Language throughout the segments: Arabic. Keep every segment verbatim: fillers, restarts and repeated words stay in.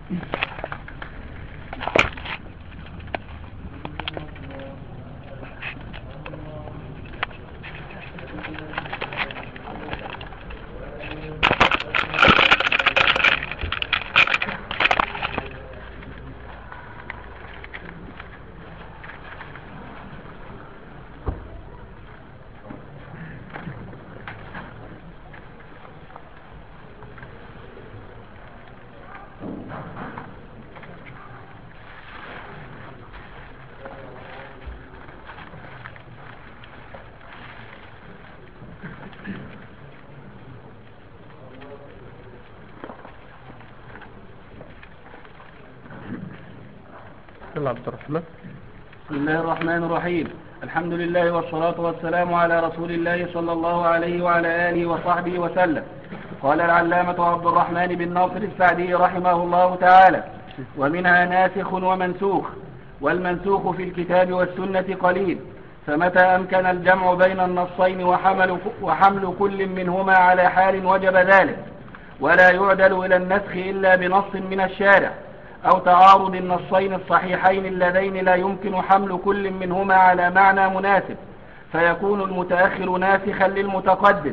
عبد الرحمن. بسم الله الرحمن الرحيم. الحمد لله والصلاة والسلام على رسول الله صلى الله عليه وعلى آله وصحبه وسلم. قال العلامة عبد الرحمن بن ناصر السعدي رحمه الله تعالى: ومنها ناسخ ومنسوخ، والمنسوخ في الكتاب والسنة قليل، فمتى أمكن الجمع بين النصين وحمل, وحمل كل منهما على حال وجب ذلك، ولا يعدل إلى النسخ إلا بنص من الشارع، أو تعارض النصين الصحيحين اللذين لا يمكن حمل كل منهما على معنى مناسب، فيكون المتأخر ناسخا للمتقدم.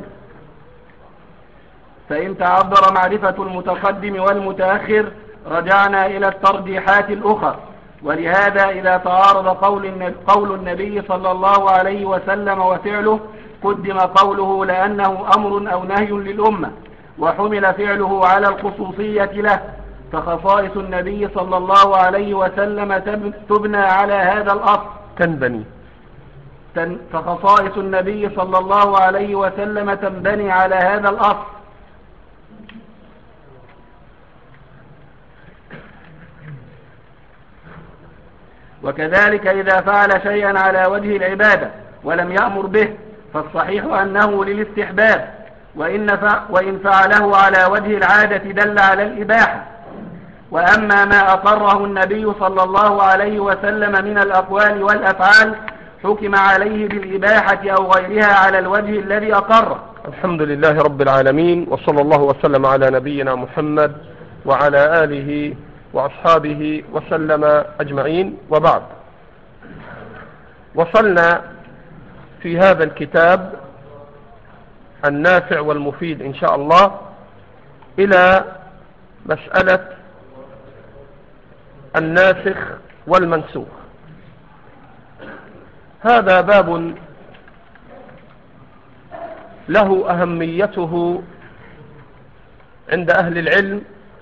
فإن تعذر معرفة المتقدم والمتأخر رجعنا إلى الترجيحات الأخرى. ولهذا إذا تعارض قول النبي صلى الله عليه وسلم وفعله قدم قوله لأنه أمر أو نهي للأمة، وحمل فعله على الخصوصية له، فخصائص النبي صلى الله عليه وسلم تبنى على هذا الأصل تنبني فخصائص النبي صلى الله عليه وسلم تنبني على هذا الأصل. وكذلك إذا فعل شيئا على وجه العبادة ولم يأمر به فالصحيح أنه للاستحباب، وإن فعله على وجه العادة دل على الإباحة. وأما ما أقره النبي صلى الله عليه وسلم من الأقوال والأفعال حكم عليه بالإباحة أو غيرها على الوجه الذي أقره. الحمد لله رب العالمين، وصلى الله وسلم على نبينا محمد وعلى آله وأصحابه وسلم أجمعين، وبعد. وصلنا في هذا الكتاب النافع والمفيد إن شاء الله إلى مسألة الناسخ والمنسوخ. هذا باب له أهميته عند أهل العلم،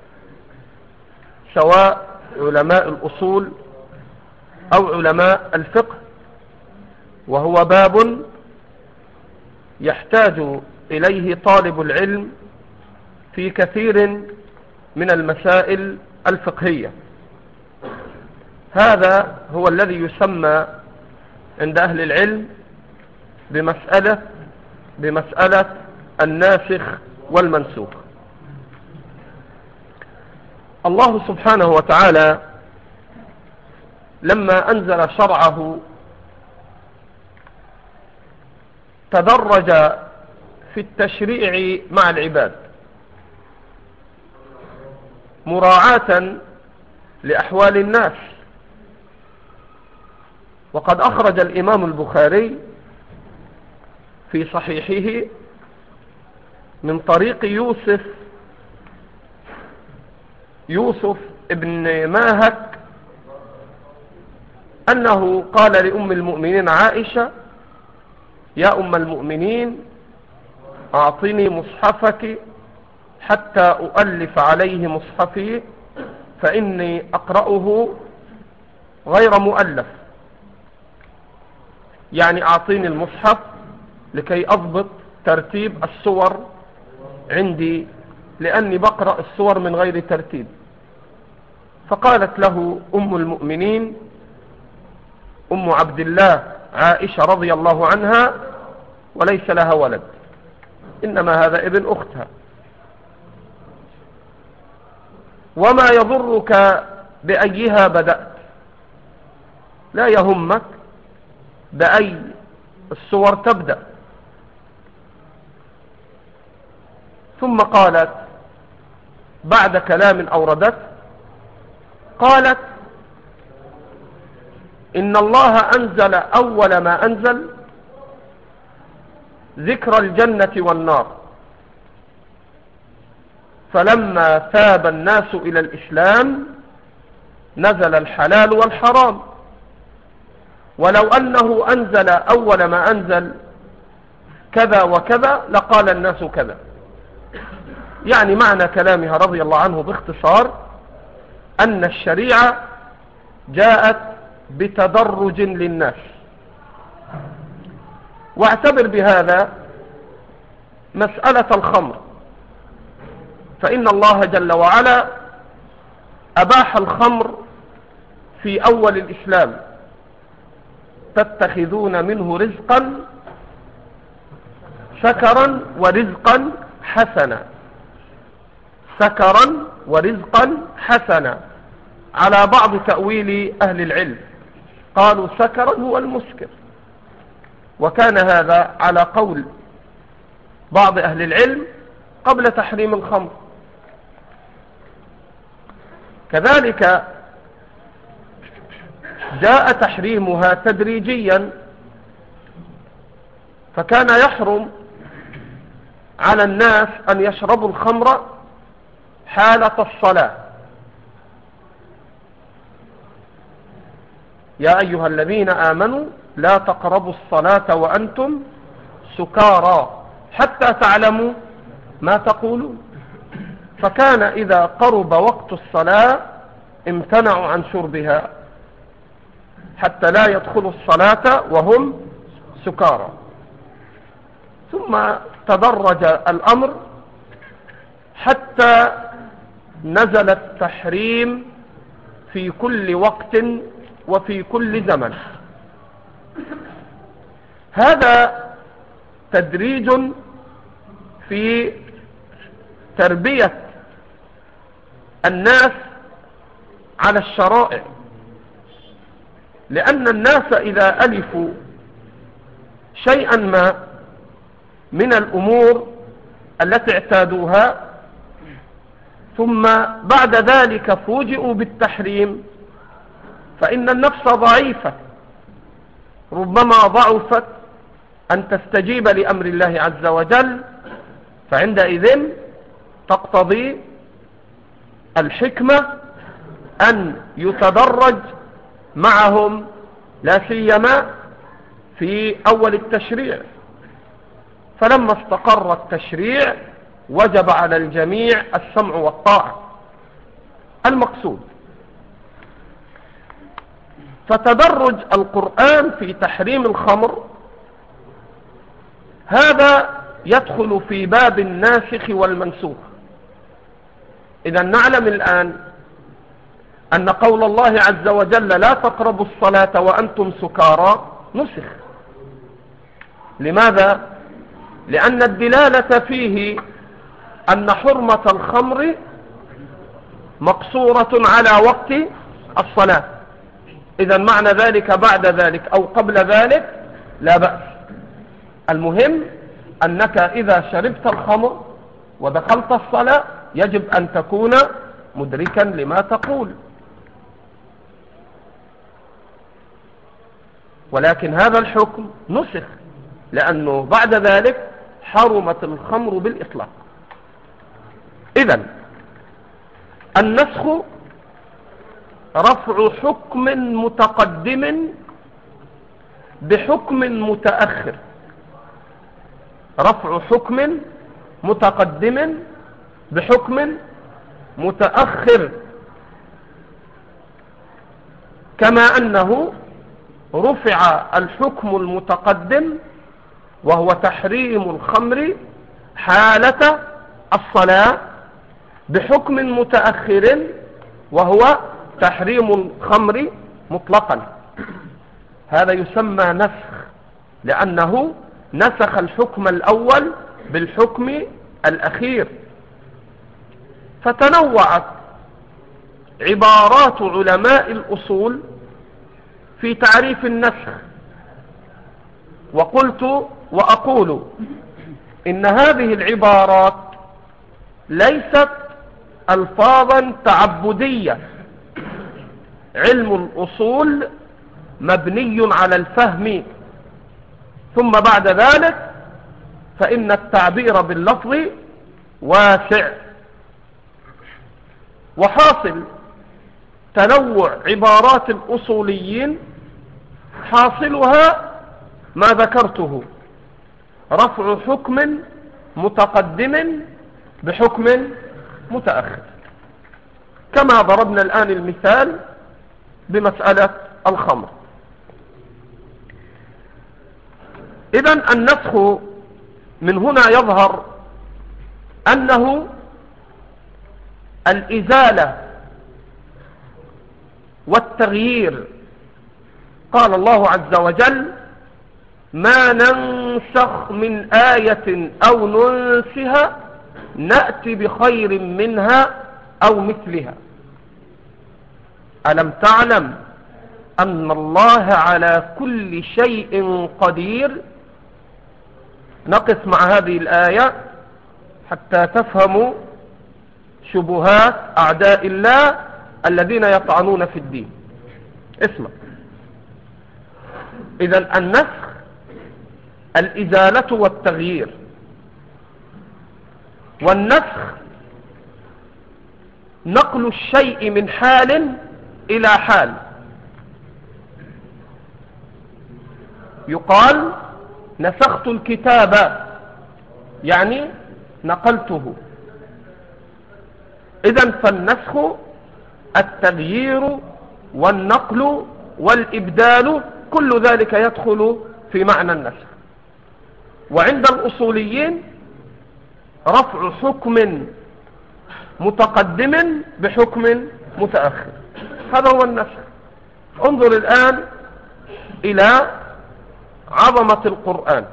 سواء علماء الأصول أو علماء الفقه، وهو باب يحتاج إليه طالب العلم في كثير من المسائل الفقهية. هذا هو الذي يسمى عند أهل العلم بمسألة بمسألة الناسخ والمنسوخ. الله سبحانه وتعالى لما أنزل شرعه تدرج في التشريع مع العباد مراعاة لأحوال الناس. وقد أخرج الإمام البخاري في صحيحه من طريق يوسف يوسف ابن ماهك أنه قال لأم المؤمنين عائشة: يا أم المؤمنين، أعطني مصحفك حتى أؤلف عليه مصحفي، فإني أقرأه غير مؤلف. يعني أعطيني المصحف لكي أضبط ترتيب السور عندي، لأني بقرأ السور من غير ترتيب. فقالت له أم المؤمنين أم عبد الله عائشة رضي الله عنها، وليس لها ولد، إنما هذا ابن أختها: وما يضرك بأيها بدأت، لا يهمك بأي السور تبدأ. ثم قالت بعد كلام أوردت: قالت إن الله أنزل أول ما أنزل ذكر الجنة والنار، فلما تاب الناس إلى الإسلام نزل الحلال والحرام، ولو أنه أنزل أول ما أنزل كذا وكذا لقال الناس كذا. يعني معنى كلامها رضي الله عنه باختصار أن الشريعة جاءت بتدرج للناس. واعتبر بهذا مسألة الخمر، فإن الله جل وعلا أباح الخمر في أول الإسلام، تتخذون منه رزقا سكرا ورزقا حسنا، سكرا ورزقا حسنا. على بعض تأويل أهل العلم قالوا سكرا هو المسكر، وكان هذا على قول بعض أهل العلم قبل تحريم الخمر. كذلك جاء تحريمها تدريجيا، فكان يحرم على الناس أن يشربوا الخمر حالة الصلاة. يا أيها الذين آمنوا لا تقربوا الصلاة وأنتم سكارى حتى تعلموا ما تقولون. فكان إذا قرب وقت الصلاة امتنعوا عن شربها حتى لا يدخلوا الصلاة وهم سكارى. ثم تدرج الأمر حتى نزل التحريم في كل وقت وفي كل زمن. هذا تدريج في تربية الناس على الشرائع، لأن الناس إذا ألفوا شيئا ما من الأمور التي اعتادوها ثم بعد ذلك فوجئوا بالتحريم، فإن النفس ضعيفة ربما ضعفت أن تستجيب لأمر الله عز وجل، فعندئذ تقتضي الحكمة أن يتدرج معهم، لا سيما في أول التشريع. فلما استقر التشريع وجب على الجميع السمع والطاعة. المقصود فتدرج القرآن في تحريم الخمر هذا يدخل في باب الناسخ والمنسوخ. إذا نعلم الآن أن قول الله عز وجل لا تقربوا الصلاة وأنتم سكارى نسخ. لماذا؟ لأن الدلالة فيه أن حرمة الخمر مقصورة على وقت الصلاة. إذا معنى ذلك بعد ذلك أو قبل ذلك لا بأس. المهم أنك إذا شربت الخمر ودخلت الصلاة يجب أن تكون مدركا لما تقول. ولكن هذا الحكم نسخ، لأنه بعد ذلك حرمت الخمر بالإطلاق. إذن النسخ رفع حكم متقدم بحكم متأخر، رفع حكم متقدم بحكم متأخر، كما أنه رفع الحكم المتقدم وهو تحريم الخمر حالة الصلاة بحكم متأخر وهو تحريم الخمر مطلقا. هذا يسمى نسخ، لأنه نسخ الحكم الأول بالحكم الأخير. فتنوعت عبارات علماء الأصول في تعريف النسخ، وقلت وأقول إن هذه العبارات ليست ألفاظا تعبدية علم الأصول مبني على الفهم، ثم بعد ذلك فإن التعبير باللفظ واسع. وحاصل تنوع عبارات الأصوليين حاصلها ما ذكرته، رفع حكم متقدم بحكم متأخر، كما ضربنا الآن المثال بمسألة الخمر. إذن النسخ من هنا يظهر أنه الإزالة والتغيير. قال الله عز وجل: ما ننسخ من آية أو ننسها نأتي بخير منها أو مثلها. ألم تعلم أن الله على كل شيء قدير؟ نقف مع هذه الآية حتى تفهموا شبهات أعداء الله الذين يطعنون في الدين. اسمع، إذن النسخ الإزالة والتغيير، والنسخ نقل الشيء من حال إلى حال. يقال نسخت الكتاب، يعني نقلته. إذن فالنسخ التغيير والنقل والإبدال، كل ذلك يدخل في معنى النسخ. وعند الأصوليين رفع حكم متقدم بحكم متأخر، هذا هو النسخ. انظر الآن إلى عظمة القرآن.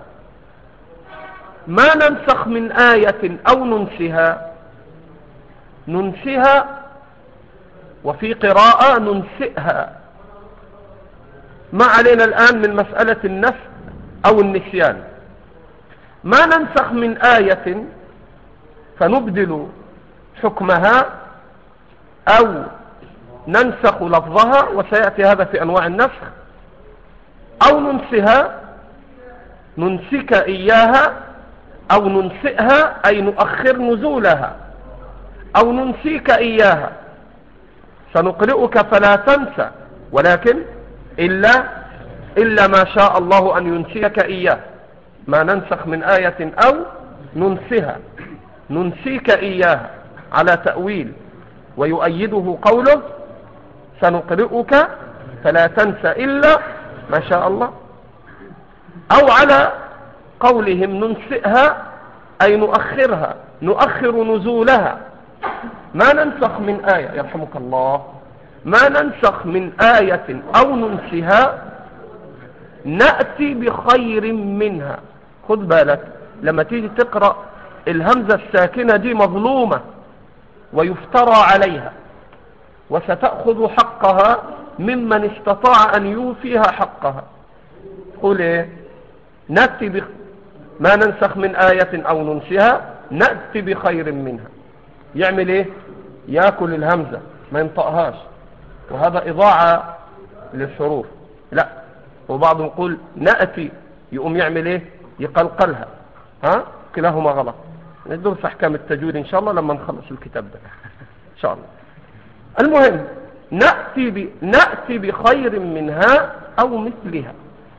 ما ننسخ من آية أو ننسها، ننسها، وفي قراءة ننسئها. ما علينا الآن من مسألة النسخ أو النسيان. ما ننسخ من آية فنبدل حكمها أو ننسخ لفظها، وسيأتي هذا في أنواع النسخ، أو ننسها، ننسك إياها، أو ننسئها أي نؤخر نزولها، أو ننسيك إياها. سنقرئك فلا تنسى، ولكن إلا, إلا ما شاء الله أن ينسيك إياه. ما ننسخ من آية أو ننسها، ننسيك إياها على تأويل، ويؤيده قوله: سنقرئك فلا تنسى إلا ما شاء الله. أو على قولهم ننسئها أي نؤخرها، نؤخر نزولها. ما ننسخ من آية، يرحمك الله، ما ننسخ من آية أو ننسها نأتي بخير منها. خذ بالك لما تيجي تقرأ الهمزة الساكنة دي مظلومة ويفترى عليها، وستأخذ حقها ممن استطاع أن يوفيها حقها. قل إيه؟ نأتي بخ... ما ننسخ من آية أو ننسها نأتي بخير منها. يعمل إيه؟ يأكل الهمزة ما ينطقهاش، وهذا إضاعة للحروف. لا، وبعضهم يقول نأتي، يقوم يعمل إيه؟ يقلقلها. ها؟ كلاهما غلط. ندرس أحكام التجويد إن شاء الله لما نخلص الكتاب ده إن شاء الله. المهم نأتي, ب... نأتي بخير منها أو مثلها.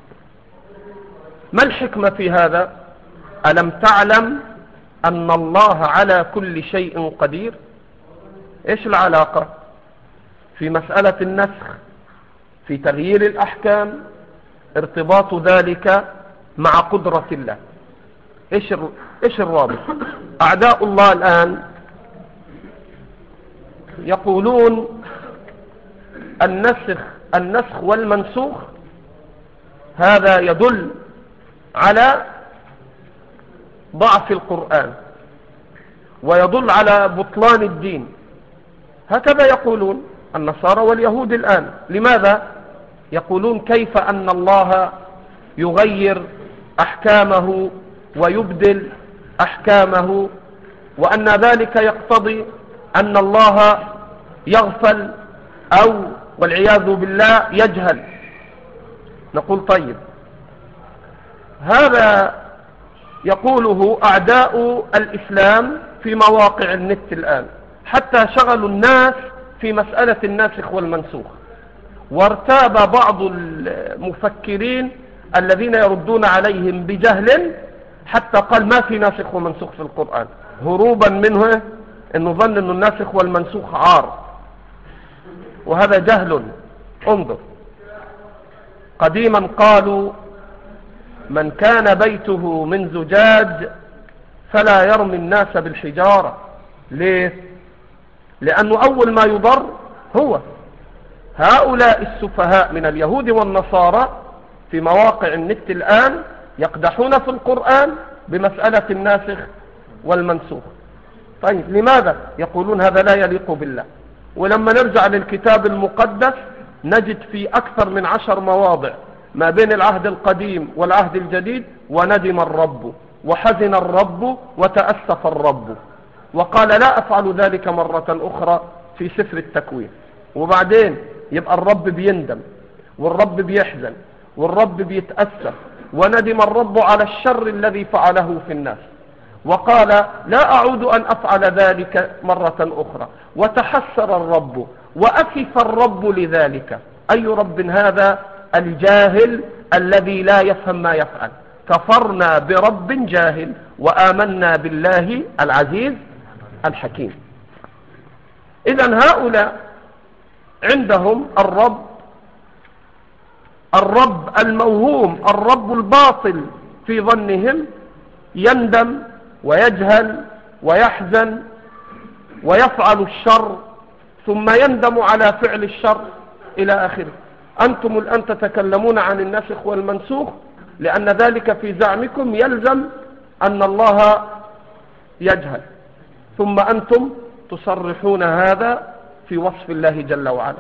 ما الحكمة في هذا؟ ألم تعلم أن الله على كل شيء قدير؟ إيش العلاقة في مسألة النسخ في تغيير الأحكام؟ ارتباط ذلك مع قدرة الله. إيش إيش الرابط؟ أعداء الله الآن يقولون النسخ النسخ والمنسوخ هذا يدل على ضعف القرآن ويدل على بطلان الدين. هكذا يقولون النصارى واليهود الآن. لماذا؟ يقولون كيف أن الله يغير أحكامه ويبدل أحكامه، وأن ذلك يقتضي أن الله يغفل أو والعياذ بالله يجهل. نقول طيب، هذا يقوله أعداء الإسلام في مواقع النت الآن، حتى شغلوا الناس في مسألة الناسخ والمنسوخ، وارتاب بعض المفكرين الذين يردون عليهم بجهل حتى قال ما في ناسخ ومنسوخ في القرآن، هروبا منه انه ظن انه الناسخ والمنسوخ عار، وهذا جهل. انظر، قديما قالوا من كان بيته من زجاج فلا يرمي الناس بالحجارة. ليه؟ لأنه أول ما يضر هو. هؤلاء السفهاء من اليهود والنصارى في مواقع النت الآن يقدحون في القرآن بمسألة الناسخ والمنسوخ. طيب لماذا؟ يقولون هذا لا يليق بالله. ولما نرجع للكتاب المقدس نجد في أكثر من عشر مواضع ما بين العهد القديم والعهد الجديد وندم الرب وحزن الرب وتأسف الرب وقال لا أفعل ذلك مرة أخرى في سفر التكوين. وبعدين يبقى الرب بيندم والرب بيحزن والرب بيتأسف، وندم الرب على الشر الذي فعله في الناس وقال لا أعود أن أفعل ذلك مرة أخرى، وتحسر الرب وأسف الرب لذلك. أي رب هذا؟ الجاهل الذي لا يفهم ما يفعل. كفرنا برب جاهل وآمنا بالله العزيز الحكيم. إذن هؤلاء عندهم الرب الرب الموهوم، الرب الباطل في ظنهم، يندم ويجهل ويحزن ويفعل الشر ثم يندم على فعل الشر إلى آخره. أنتم الآن تتكلمون عن الناسخ والمنسوخ لأن ذلك في زعمكم يلزم أن الله يجهل، ثم أنتم تصرحون هذا في وصف الله جل وعلا.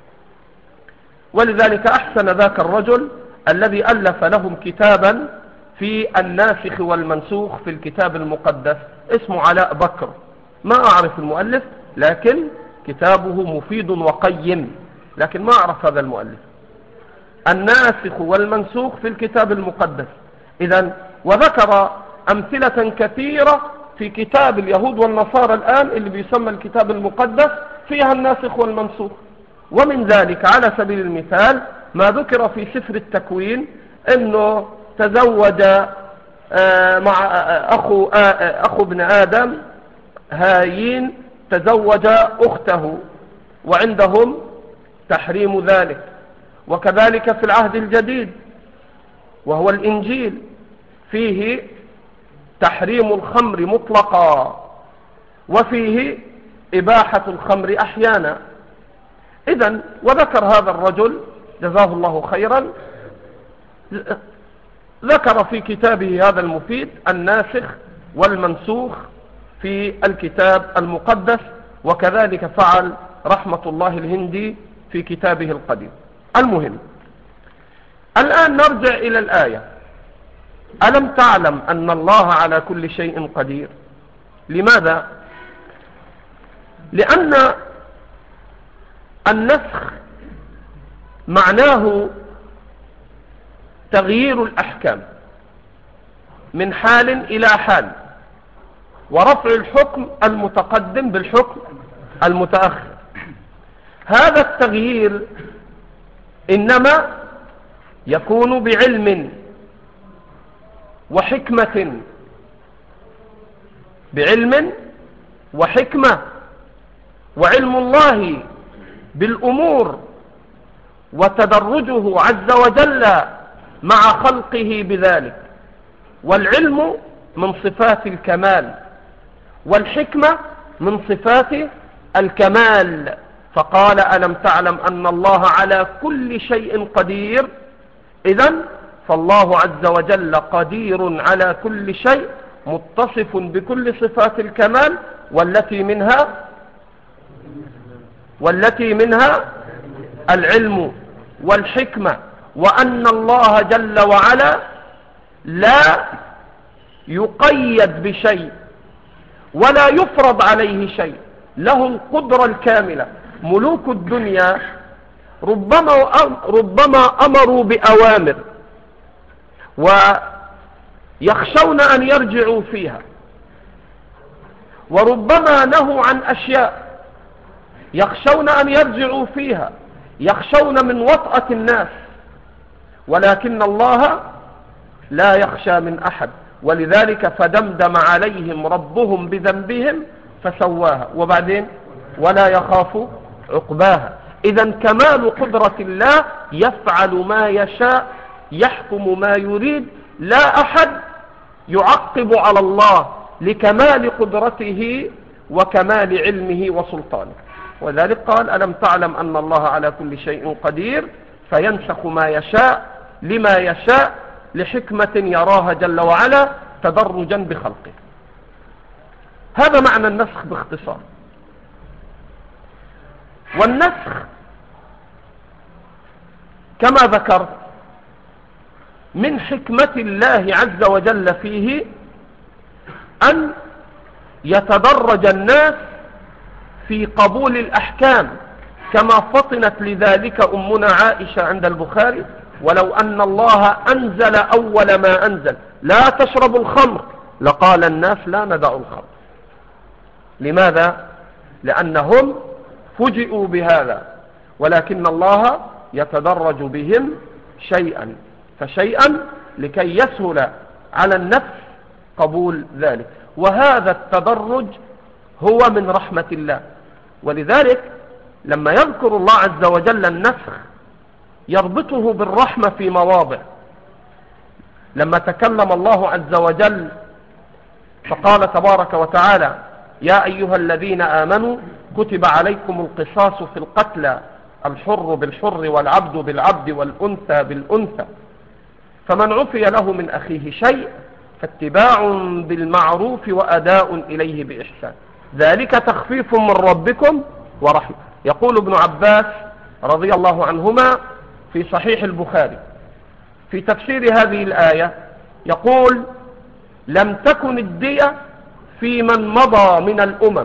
ولذلك أحسن ذاك الرجل الذي ألف لهم كتابا في الناسخ والمنسوخ في الكتاب المقدس، اسمه علاء بكر، ما أعرف المؤلف لكن كتابه مفيد وقيم، لكن ما أعرف هذا المؤلف. الناسخ والمنسوخ في الكتاب المقدس. إذن وذكر أمثلة كثيرة في كتاب اليهود والنصارى الآن اللي بيسمى الكتاب المقدس فيها الناسخ والمنسوخ. ومن ذلك على سبيل المثال ما ذكر في سفر التكوين انه تزوج مع اخو اخو ابن ادم هايين تزوج اخته، وعندهم تحريم ذلك. وكذلك في العهد الجديد وهو الانجيل فيه تحريم الخمر مطلقا وفيه اباحة الخمر احيانا. إذن وذكر هذا الرجل جزاه الله خيرا، ذكر في كتابه هذا المفيد الناسخ والمنسوخ في الكتاب المقدس، وكذلك فعل رحمة الله الهندي في كتابه القديم. المهم الآن نرجع إلى الآية: ألم تعلم أن الله على كل شيء قدير؟ لماذا؟ لأن النسخ معناه تغيير الأحكام من حال إلى حال، ورفع الحكم المتقدم بالحكم المتأخر. هذا التغيير إنما يكون بعلم وحكمة، بعلم وحكمة. وعلم الله بالأمور وتدرجه عز وجل مع خلقه بذلك، والعلم من صفات الكمال والحكمة من صفات الكمال. فقال ألم تعلم أن الله على كل شيء قدير. إذن فالله عز وجل قدير على كل شيء، متصف بكل صفات الكمال، والتي منها والتي منها العلم والحكمة. وأن الله جل وعلا لا يقيد بشيء ولا يفرض عليه شيء، له القدرة الكاملة. ملوك الدنيا ربما, ربما أمروا بأوامر ويخشون أن يرجعوا فيها، وربما نهوا عن أشياء يخشون أن يرجعوا فيها، يخشون من وطأة الناس، ولكن الله لا يخشى من أحد، ولذلك فدمدم عليهم ربهم بذنبهم فسواها، وبعدين ولا يخاف عقباها. إذا كمال قدرة الله، يفعل ما يشاء، يحكم ما يريد، لا أحد يعقب على الله لكمال قدرته وكمال علمه وسلطانه. وذلك قال: ألم تعلم أن الله على كل شيء قدير، فينسخ ما يشاء لما يشاء لحكمة يراها جل وعلا تدرجا بخلقه. هذا معنى النسخ باختصار. والنسخ كما ذكرت من حكمة الله عز وجل فيه أن يتدرج الناس في قبول الأحكام، كما فطنت لذلك أمنا عائشة عند البخاري: ولو أن الله أنزل أول ما أنزل لا تشربوا الخمر لقال الناس لا ندع الخمر. لماذا؟ لأنهم فجئوا بهذا، ولكن الله يتدرج بهم شيئا فشيئا لكي يسهل على النفس قبول ذلك. وهذا التدرج هو من رحمة الله. ولذلك لما يذكر الله عز وجل النسخ يربطه بالرحمة في مواضع. لما تكلم الله عز وجل فقال تبارك وتعالى: يا أيها الذين آمنوا كتب عليكم القصاص في القتلى، الحر بالحر والعبد بالعبد والأنثى بالأنثى، فمن عفي له من أخيه شيء فاتباع بالمعروف وأداء إليه بإحسان، ذلك تخفيف من ربكم ورحمة. يقول ابن عباس رضي الله عنهما في صحيح البخاري في تفسير هذه الآية، يقول: لم تكن الدية في من مضى من الأمم،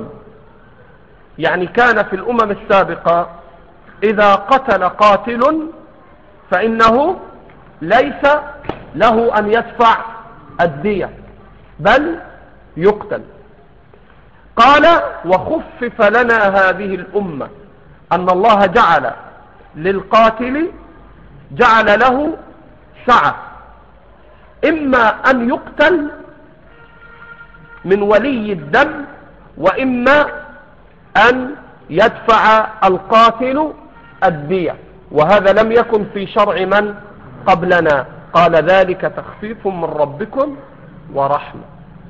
يعني كان في الأمم السابقة إذا قتل قاتل فإنه ليس له أن يدفع الدية بل يقتل. قال: وخفف لنا هذه الأمة أن الله جعل للقاتل جعل له سعة، إما أن يقتل من ولي الدم، وإما أن يدفع القاتل الدية، وهذا لم يكن في شرع من قبلنا. قال: ذلك تخفيف من ربكم ورحمة.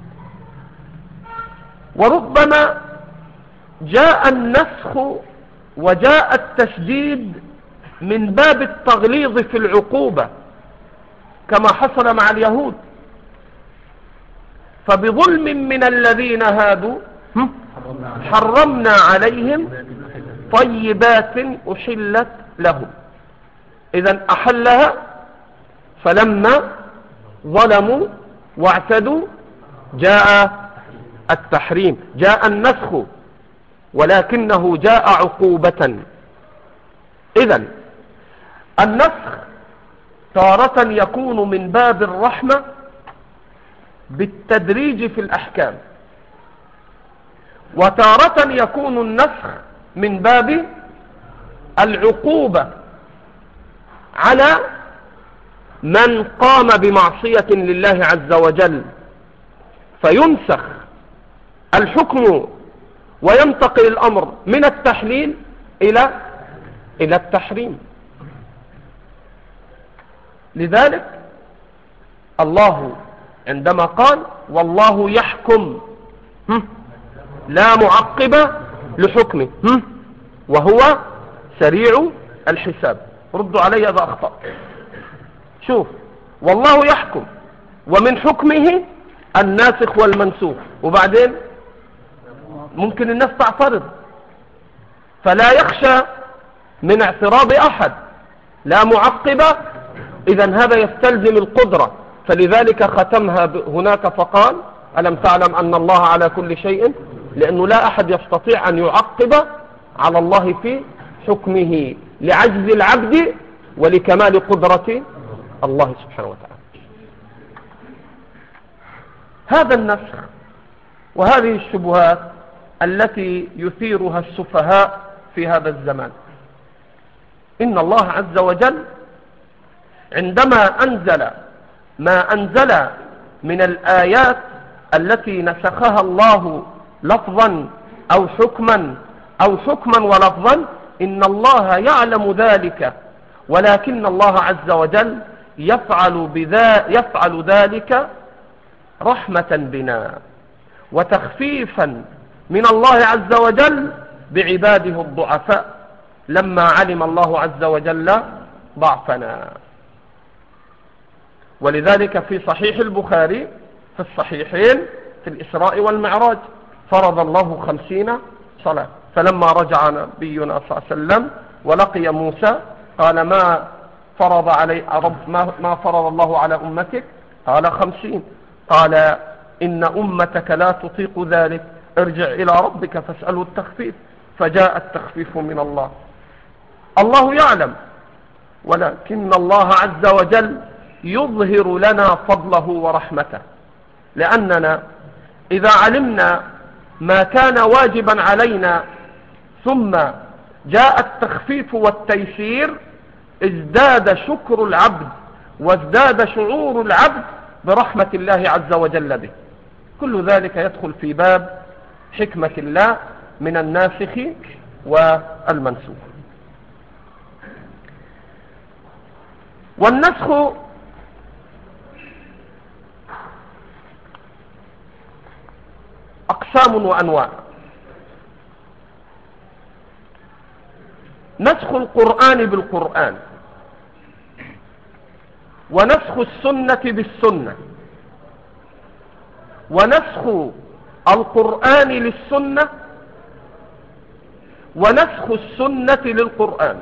وربما جاء النسخ وجاء التشديد من باب التغليظ في العقوبة، كما حصل مع اليهود: فبظلم من الذين هادوا حرمنا عليهم طيبات أحلت لهم. إذن أحلها، فلما ظلموا واعتدوا جاء التحريم، جاء النسخ، ولكنه جاء عقوبة. إذن النسخ تارة يكون من باب الرحمة بالتدريج في الأحكام، وتارة يكون النسخ من باب العقوبة على من قام بمعصية لله عز وجل، فينسخ الحكم وينتقل الأمر من التحليل إلى إلى التحريم. لذلك الله عندما قال: والله يحكم لا معقب لحكمه وهو سريع الحساب. ردوا علي إذا أخطأت. شوف، والله يحكم ومن حكمه الناسخ والمنسوخ، وبعدين ممكن الناس تعترض، فلا يخشى من اعتراض أحد، لا معقب. إذن هذا يستلزم القدرة، فلذلك ختمها هناك فقال: ألم تعلم أن الله على كل شيء، لأنه لا أحد يستطيع أن يعقب على الله في حكمه، لعجز العبد ولكمال قدرة الله سبحانه وتعالى. هذا النسخ وهذه الشبهات التي يثيرها السفهاء في هذا الزمان. إن الله عز وجل عندما أنزل ما أنزل من الآيات التي نسخها الله لفظا أو حكما أو حكما ولفظا، إن الله يعلم ذلك، ولكن الله عز وجل يفعل, بذا يفعل ذلك رحمة بنا وتخفيفا من الله عز وجل بعباده الضعفاء، لما علم الله عز وجل ضعفنا. ولذلك في صحيح البخاري في الصحيحين في الإسراء والمعراج فرض الله خمسين صلاة، فلما رجع نبينا صلى الله عليه وسلم ولقي موسى قال ما فرض علي رب ما فرض الله على أمتك؟ قال خمسين. قال إن أمتك لا تطيق ذلك، ارجع إلى ربك فاسأله التخفيف، فجاء التخفيف من الله. الله يعلم، ولكن الله عز وجل يظهر لنا فضله ورحمته، لأننا إذا علمنا ما كان واجبا علينا ثم جاء التخفيف والتيسير ازداد شكر العبد وازداد شعور العبد برحمة الله عز وجل به. كل ذلك يدخل في باب حكمة الله من الناسخ والمنسوخ. والنسخ أقسام وأنواع. نسخ القرآن بالقرآن، ونسخ السنة بالسنة، ونسخ القرآن للسنة، ونسخ السنة للقرآن.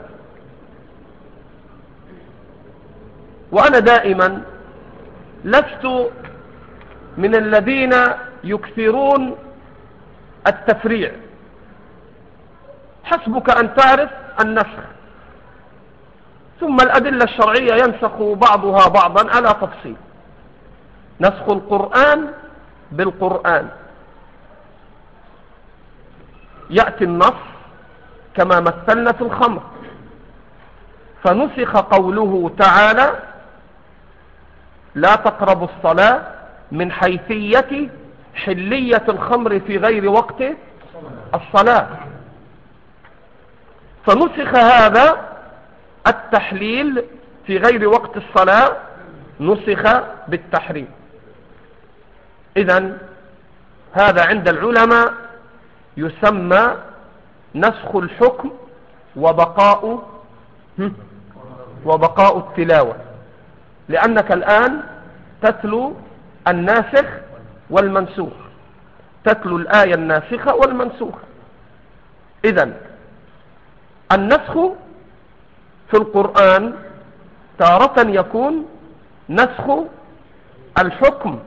وأنا دائما لست من الذين يكثرون التفريع، حسبك أن تعرف النسخ، ثم الأدلة الشرعية ينسخ بعضها بعضا على تفصيل. نسخ القرآن بالقرآن، يأتي النص كما مثلنا في الخمر، فنسخ قوله تعالى لا تقربوا الصلاة من حيثية حلية الخمر في غير وقت الصلاة، فنسخ هذا التحليل في غير وقت الصلاة نسخ بالتحريم. إذن هذا عند العلماء يسمى نسخ الحكم وبقاء وبقاء التلاوة، لأنك الآن تتلو الناسخ والمنسوخ، تتلو الآية الناسخة والمنسوخة. إذن النسخ في القرآن تارة يكون نسخ الحكم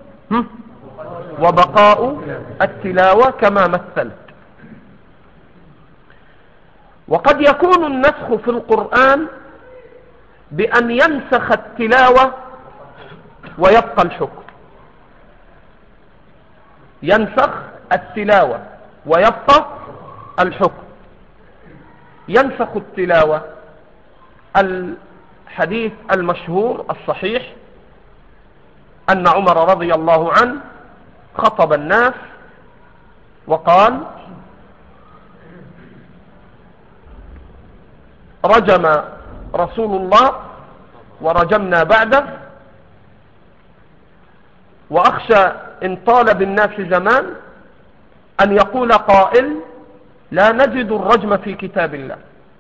وبقاء التلاوة كما مثلت، وقد يكون النسخ في القرآن بأن ينسخ التلاوة ويبقى الحكم، ينسخ التلاوة ويبقى الحكم. ينسخ التلاوة الحديث المشهور الصحيح أن عمر رضي الله عنه خطب الناس وقال رجم رسول الله ورجمنا بعده، وأخشى إن طال بالناس زمان أن يقول قائل لا نجد الرجم في كتاب الله،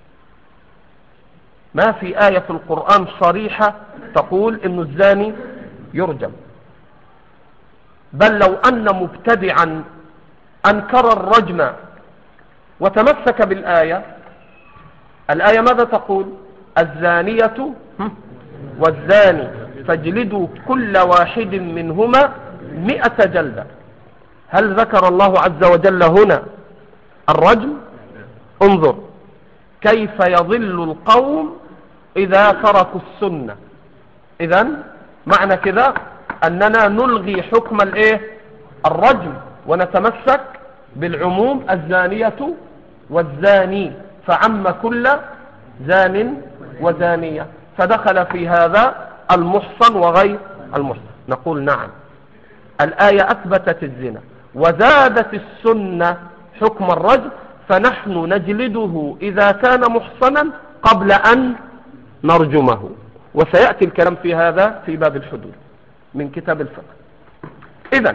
ما في آية في القرآن صريحة تقول إن الزاني يرجم، بل لو أن مبتدعا أنكر الرجم وتمسك بالآية، الآية ماذا تقول؟ الزانية والزاني فاجلدوا كل واحد منهما مئة جلدة. هل ذكر الله عز وجل هنا الرجم؟ انظر، كيف يضل القوم إذا تركوا السنة. إذن معنى كده أننا نلغي حكم الإيه؟ الرجم، ونتمسك بالعموم الزانية والزاني، فعم كل زان وزانية، فدخل في هذا المحصن وغير المحصن. نقول نعم، الآية أثبتت الزنا وزادت السنة حكم الرجم، فنحن نجلده إذا كان محصنا قبل أن نرجمه، وسيأتي الكلام في هذا في باب الحدود من كتاب الفقه. إذن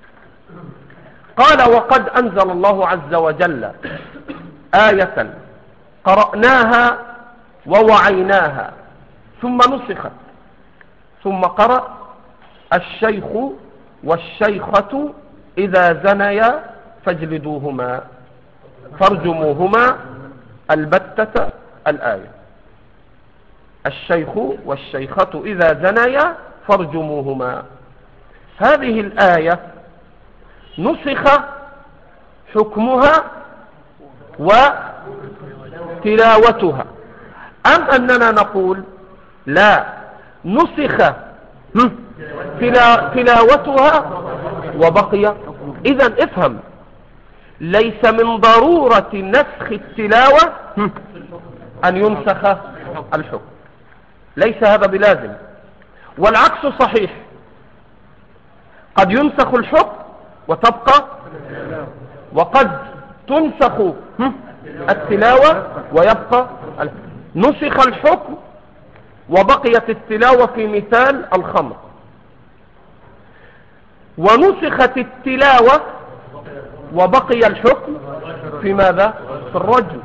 قال: وقد أنزل الله عز وجل آية قرأناها ووعيناها ثم نسخت، ثم قرأ: الشيخ والشيخة إذا زنيا فاجلدوهما فارجموهما البتة الآية. الشيخ والشيخة إذا زنيا فارجموهما، هذه الآية نسخ حكمها وتلاوتها، أم أننا نقول لا، نسخ تلاوتها وبقي؟ إذن افهم، ليس من ضرورة نسخ التلاوة أن ينسخ الحكم، ليس هذا بلازم، والعكس صحيح، قد ينسخ الحكم وتبقى، وقد تنسخ التلاوة ويبقى. نسخ الحكم وبقيت التلاوة في مثال الخمر، ونسخت التلاوة وبقي الحكم في ماذا؟ في الرجم.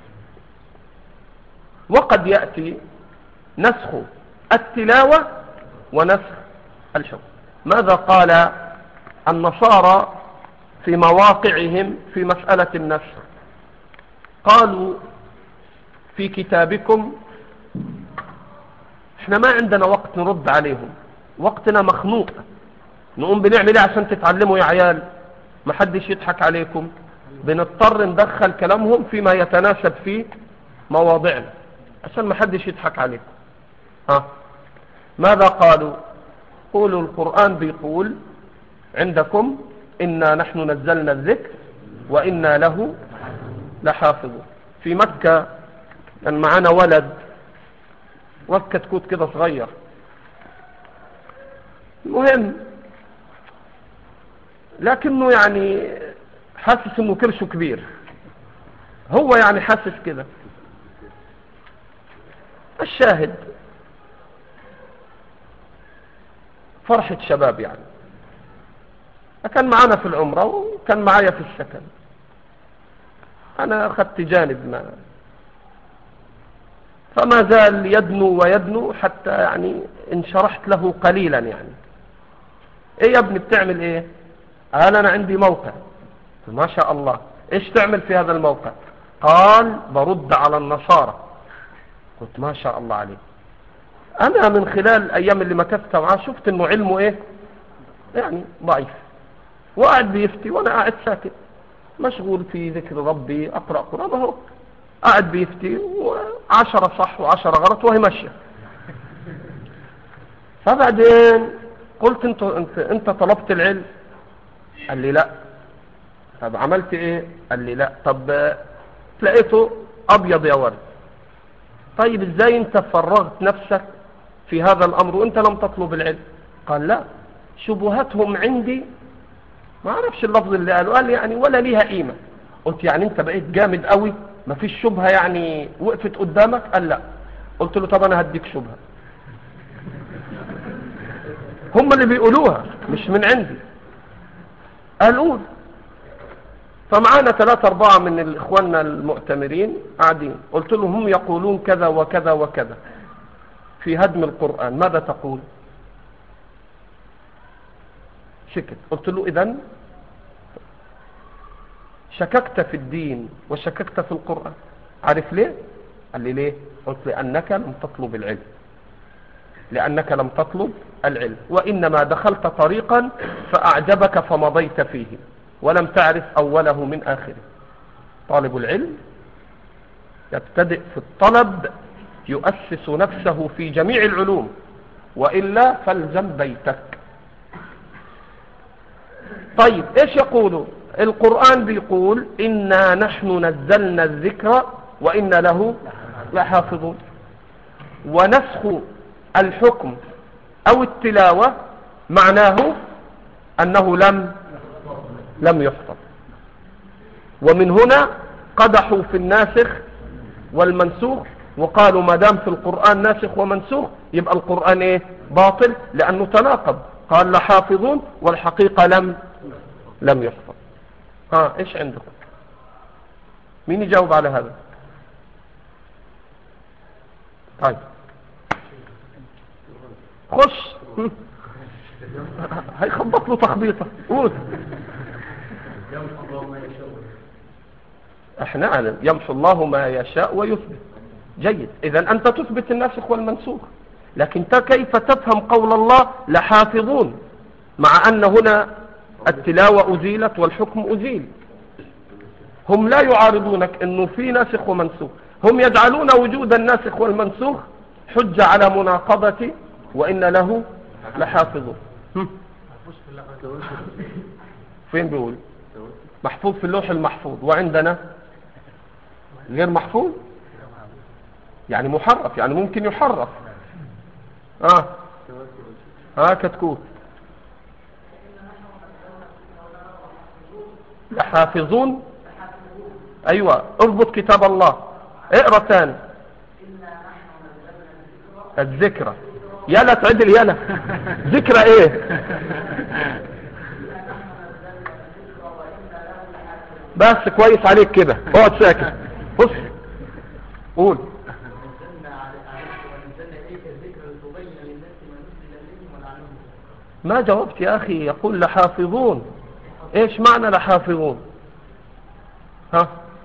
وقد يأتي نسخ التلاوة ونسخ الحكم. ماذا قال النصارى في مواقعهم في مسألة النسخ؟ قالوا في كتابكم، احنا ما عندنا وقت نرد عليهم، وقتنا مخنوق، نقوم بنعمل ايه عشان تتعلموا يا عيال؟ ما حدش يضحك عليكم، بنضطر ندخل كلامهم فيما يتناسب في مواضعنا عشان ما حدش يضحك عليكم. ها، ماذا قالوا؟ قولوا القرآن بيقول عندكم: إنا نحن نزلنا الذكر وإنا له لحافظون. في مكة كان معانا ولد واد كتكوت كده صغير، المهم لكنه يعني حاسس انه كرشه كبير، هو يعني حاسس كده. الشاهد فرحة شباب يعني، كان معانا في العمرة وكان معايا في السكن، انا اخذت جانب ما، فما زال يدنو ويدنو حتى يعني انشرحت له قليلا يعني: ايه يا ابني بتعمل ايه؟ قال: انا عندي موقع. ما شاء الله، ايش تعمل في هذا الموقع؟ قال: برد على النصارى. قلت: ما شاء الله عليك. انا من خلال الايام اللي مكثت معاه شفت انه علمه ايه يعني ضعيف، وقاعد بيفتي وانا قاعد ساكت مشغول في ذكر ربي، اقرأ قرآن، اهو قاعد بيفتي وعشرة صح وعشرة غلط وهي ماشية. فبعدين قلت: انت, انت, انت طلبت العلم؟ قال لي: لا. طب عملت ايه؟ قال لي: لا. طب لقيته ابيض يا ورد. طيب ازاي انت فرغت نفسك في هذا الامر وانت لم تطلب العلم؟ قال: لا، شبهاتهم عندي، ما اعرفش اللفظ اللي قاله، قال يعني ولا ليها قيمة. قلت: يعني انت بقيت جامد قوي ما فيش شبهة يعني وقفت قدامك؟ قال: لا. قلت له: طب انا هديك شبهة، هم اللي بيقولوها مش من عندي. قالوا. فمعانا ثلاثة أربعة من الإخواننا المؤتمرين قاعدين، قلت لهم: هم يقولون كذا وكذا وكذا في هدم القرآن، ماذا تقول؟ شكت. قلت له: إذن شككت في الدين وشككت في القرآن. عارف ليه؟ قال لي: ليه؟ قلت: لأنك لم تطلب العلم، لأنك لم تطلب العلم، وإنما دخلت طريقا فأعجبك فمضيت فيه ولم تعرف أوله من آخره. طالب العلم يبتدئ في الطلب يؤسس نفسه في جميع العلوم، وإلا فالزم بيتك. طيب ايش يقولوا؟ القرآن بيقول إنا نحن نزلنا الذكر وإنا له لحافظون، ونسخ الحكم أو التلاوة معناه أنه لم لم يحفظ. ومن هنا قدحوا في الناسخ والمنسوخ، وقالوا ما دام في القرآن ناسخ ومنسوخ يبقى القرآن ايه؟ باطل، لأنه تناقض، قال لحافظون والحقيقة لم لم يحفظ. ها ايش عندكم؟ مين يجاوب على هذا؟ طيب خش هيخبط له تخبيطه. قول. احنا نعلم يمحو الله ما يشاء ويثبت. جيد، اذا انت تثبت الناسخ والمنسوخ، لكن كيف تفهم قول الله لحافظون مع ان هنا التلاوة ازيلت والحكم ازيل؟ هم لا يعارضونك انه في ناسخ ومنسوخ، هم يجعلون وجود الناسخ والمنسوخ حجة على مناقضة وان له لحافظون. فين بيقول؟ محفوظ في اللوح المحفوظ، وعندنا غير محفوظ، يعني محرف، يعني ممكن يحرف. اه اه كتكوت لحافظون. ايوه اربط كتاب الله، اقرا ثاني. الذكرى يلا تعدل يلا ذكرى ايه؟ بس كويس عليك كده، اقعد ساكت. بص قول. ما جاوبت يا اخي. يقول لحافظون، ايش معنى لحافظون؟ ها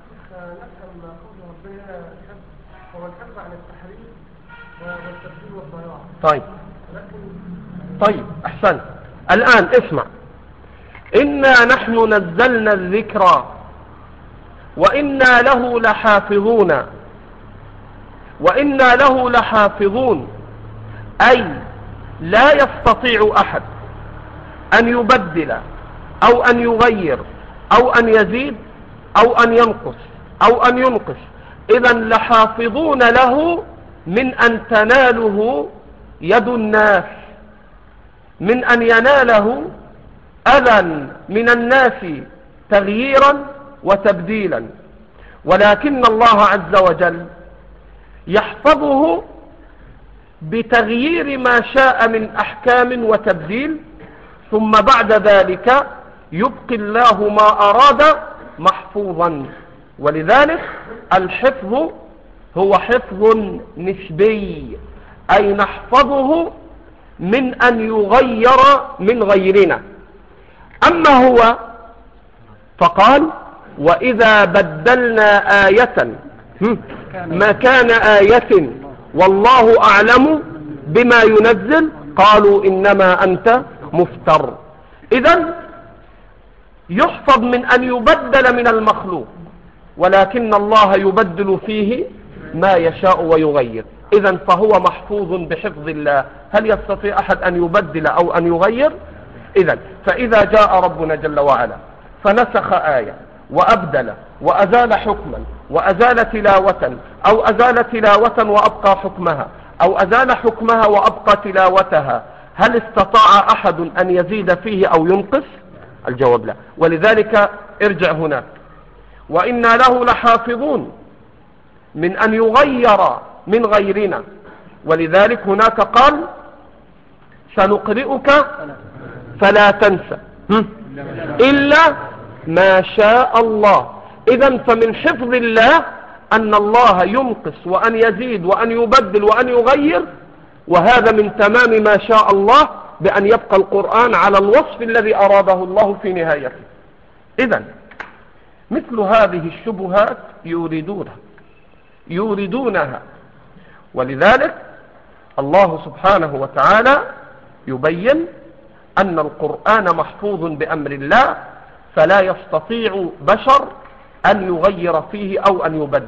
طيب طيب احسنت. الان اسمع، إنا نحن نزلنا الذكر وإنا له لحافظون. وإنا له لحافظون أي لا يستطيع أحد أن يبدل أو أن يغير أو أن يزيد أو أن ينقص أو أن ينقص. إذن لحافظون له من أن تناله يد الناس، من أن يناله أذى من الناس تغييرا وتبديلا، ولكن الله عز وجل يحفظه بتغيير ما شاء من أحكام وتبديل، ثم بعد ذلك يبقي الله ما أراد محفوظا. ولذلك الحفظ هو حفظ نسبي، أي نحفظه من أن يغير من غيرنا. أما هو فقال وإذا بدلنا آية مكان آية والله أعلم بما ينزل قالوا إنما أنت مفتر. إذن يحفظ من أن يبدل من المخلوق، ولكن الله يبدل فيه ما يشاء ويغير. إذن فهو محفوظ بحفظ الله. هل يستطيع أحد أن يبدل أو أن يغير؟ إذن فإذا جاء ربنا جل وعلا فنسخ آية وأبدل وأزال حكما وأزال تلاوة، أو أزال تلاوة وأبقى حكمها، أو أزال حكمها وأبقى تلاوتها، هل استطاع أحد أن يزيد فيه أو ينقص؟ الجواب لا. ولذلك ارجع هناك، وإنا له لحافظون من أن يغير من غيرنا. ولذلك هناك قال سنقرئك فلا تنسى إلا ما شاء الله. إذن فمن حفظ الله أن الله ينقص وأن يزيد وأن يبدل وأن يغير، وهذا من تمام ما شاء الله بأن يبقى القرآن على الوصف الذي أراده الله في نهايته. إذن مثل هذه الشبهات يريدونها يريدونها ولذلك الله سبحانه وتعالى يبين أن القرآن محفوظ بأمر الله، فلا يستطيع بشر أن يغير فيه أو أن يبدل.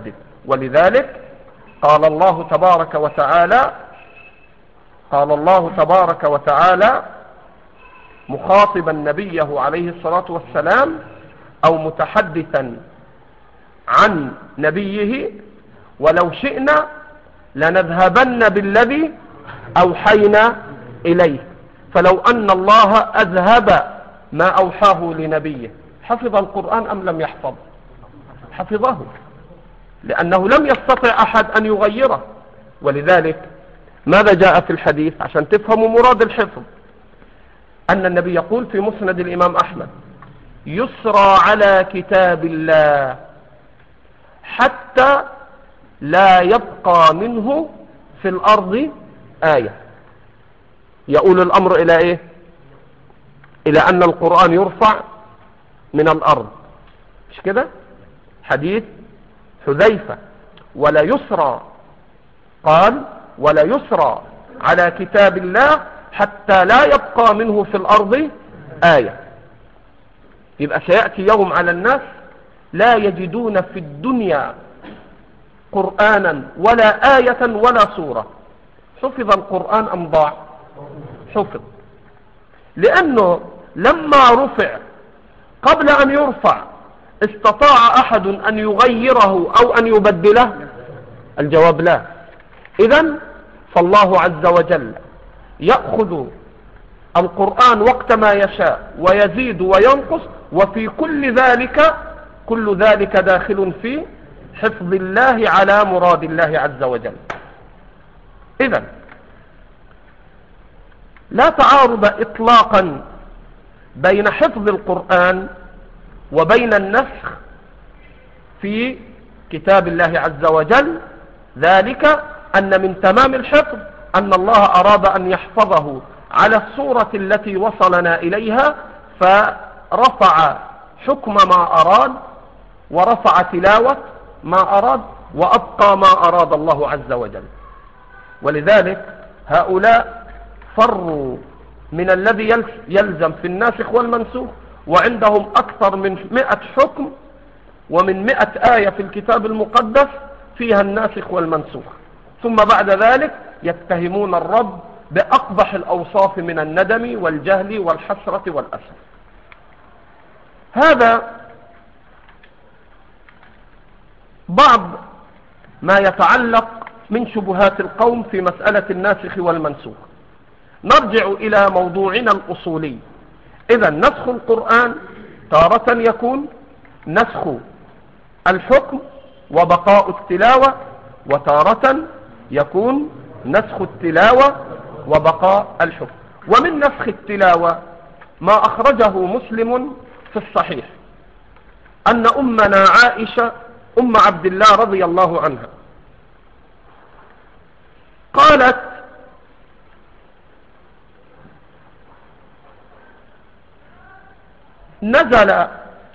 ولذلك قال الله تبارك وتعالى قال الله تبارك وتعالى مخاطبا نبيه عليه الصلاة والسلام أو متحدثا عن نبيه: ولو شئنا لنذهبن بالذي أوحينا إليه. فلو أن الله أذهب ما أوحاه لنبيه حفظ القرآن أم لم يحفظ؟ حفظه، لأنه لم يستطع أحد أن يغيره. ولذلك ماذا جاء في الحديث عشان تفهموا مراد الحفظ؟ أن النبي يقول في مسند الإمام أحمد: يسرى على كتاب الله حتى لا يبقى منه في الأرض آية. يقول الأمر إلى إيه؟ إلى أن القرآن يرفع من الأرض، مش كده؟ حديث حذيفة: ولا يسرى، قال: ولا يسرى على كتاب الله حتى لا يبقى منه في الأرض آية. يبقى سيأتي يوم على الناس لا يجدون في الدنيا قرآنا ولا آية ولا سورة. حفظ القرآن أم ضاع؟ حفظ، لأنه لما رفع قبل أن يرفع استطاع أحد أن يغيره أو أن يبدله؟ الجواب لا. إذن فالله عز وجل يأخذ القرآن وقت ما يشاء ويزيد وينقص، وفي كل ذلك كل ذلك داخل في حفظ الله على مراد الله عز وجل. إذن لا تعارض إطلاقا بين حفظ القرآن وبين النسخ في كتاب الله عز وجل، ذلك أن من تمام الحفظ أن الله أراد أن يحفظه على الصورة التي وصلنا إليها، فرفع حكم ما أراد ورفع تلاوة ما أراد وأبقى ما أراد الله عز وجل. ولذلك هؤلاء فروا من الذي يلزم في الناسخ والمنسوخ، وعندهم أكثر من مئة حكم ومن مئة آية في الكتاب المقدس فيها الناسخ والمنسوخ، ثم بعد ذلك يتهمون الرب بأقبح الأوصاف من الندم والجهل والحسرة والأسف. هذا بعض ما يتعلق من شبهات القوم في مسألة الناسخ والمنسوخ. نرجع إلى موضوعنا الأصولي. إذا نسخ القرآن تارة يكون نسخ الحكم وبقاء التلاوة، وتارة يكون نسخ التلاوة وبقاء الحكم. ومن نسخ التلاوة ما أخرجه مسلم في الصحيح أن أمنا عائشة أم عبد الله رضي الله عنها قالت: نزل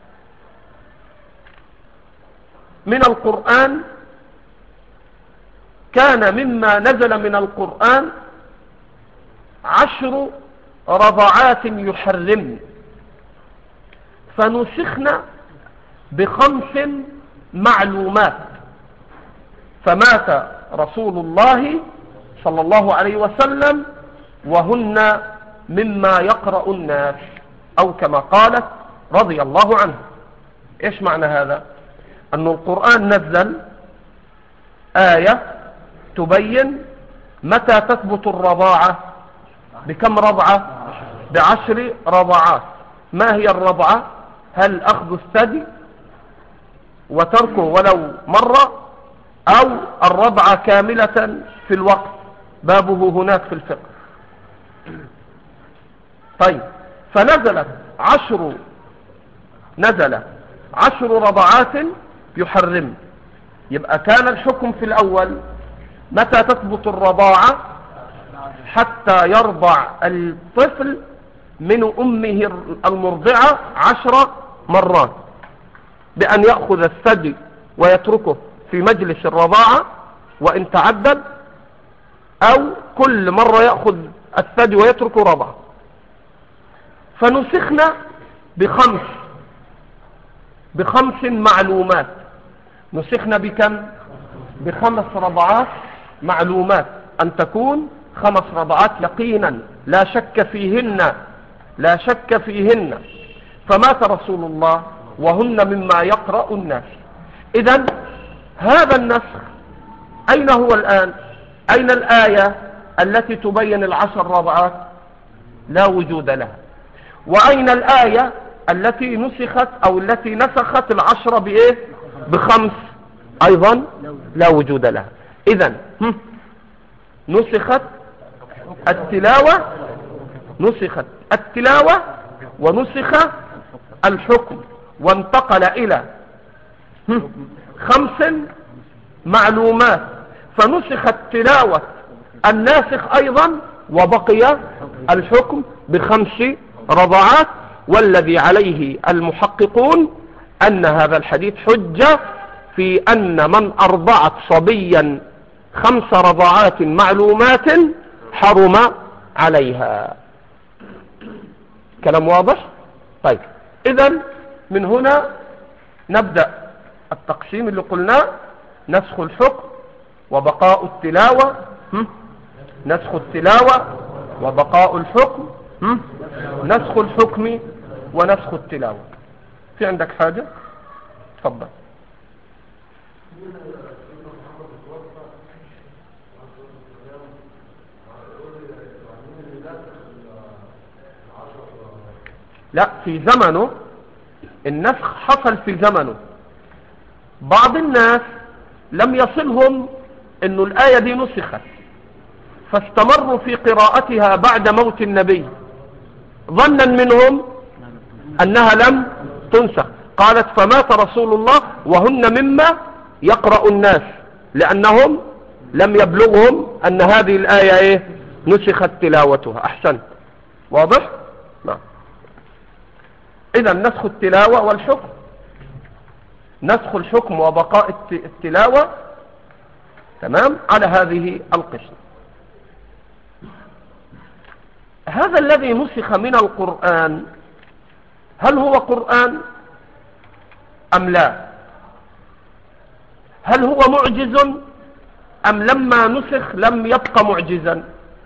من القرآن كان مما نزل من القرآن عشر رضعات يحرمن، فنسخنا بخمس معلومات، فمات رسول الله صلى الله عليه وسلم وهن مما يقرأ الناس، أو كما قالت رضي الله عنه. إيش معنى هذا؟ أن القرآن نزل آية تبين متى تثبت الرضاعة، بكم رضعة؟ بعشر رضعات. ما هي الرضعة؟ هل أخذ الثدي وتركه ولو مرة، أو الرضعة كاملة في الوقت؟ بابه هناك في الفقه. طيب، فنزلت عشر نزل عشر رضعات يحرم. يبقى كان الحكم في الأول متى تثبت الرضاعة؟ حتى يرضع الطفل من أمه المرضعة عشر مرات، بأن يأخذ الثدي ويتركه في مجلس الرضاعة وإن تعدد، أو كل مرة يأخذ الثدي ويترك رضعه. فنسخنا بخمس بخمس معلومات. نسخنا بكم؟ بخمس رضعات معلومات، أن تكون خمس رضعات يقينا لا شك فيهن لا شك فيهن فمات رسول الله وهن مما يقرأ الناس. إذن هذا النسخ أين هو الآن؟ أين الآية التي تبين العشر رضعات؟ لا وجود لها. وأين الآية التي نسخت أو التي نسخت العشرة بإيه؟ بخمس؟ أيضا لا وجود لها. إذن نسخت التلاوة نسخت التلاوة ونسخ الحكم، وانتقل إلى خمس معلومات، فنسخت تلاوة الناسخ أيضا وبقي الحكم بخمس رضعات. والذي عليه المحققون أن هذا الحديث حجة في أن من أرضعت صبيا خمس رضعات معلومات حرم عليها. كلام واضح؟ طيب، إذن من هنا نبدأ التقسيم اللي قلناه: نسخ الحكم وبقاء التلاوة، نسخ التلاوة وبقاء الحكم، نسخ الحكم ونسخ التلاوة. في عندك حاجة؟ تفضل. لا، في زمنه النسخ حصل في زمنه. بعض الناس لم يصلهم انه الآية دي نسخت، فاستمروا في قراءتها بعد موت النبي ظنا منهم انها لم تنسخ. قالت: فمات رسول الله وهن مما يقرأ الناس، لانهم لم يبلغهم ان هذه الآية ايه؟ نسخت تلاوتها. احسنت. واضح؟ نعم. اذا نسخ التلاوة والحكم، نسخ الحكم وبقاء التلاوة، تمام، على هذه القسم. هذا الذي نسخ من القرآن هل هو قرآن أم لا؟ هل هو معجز أم لما نسخ لم يبقى معجزا؟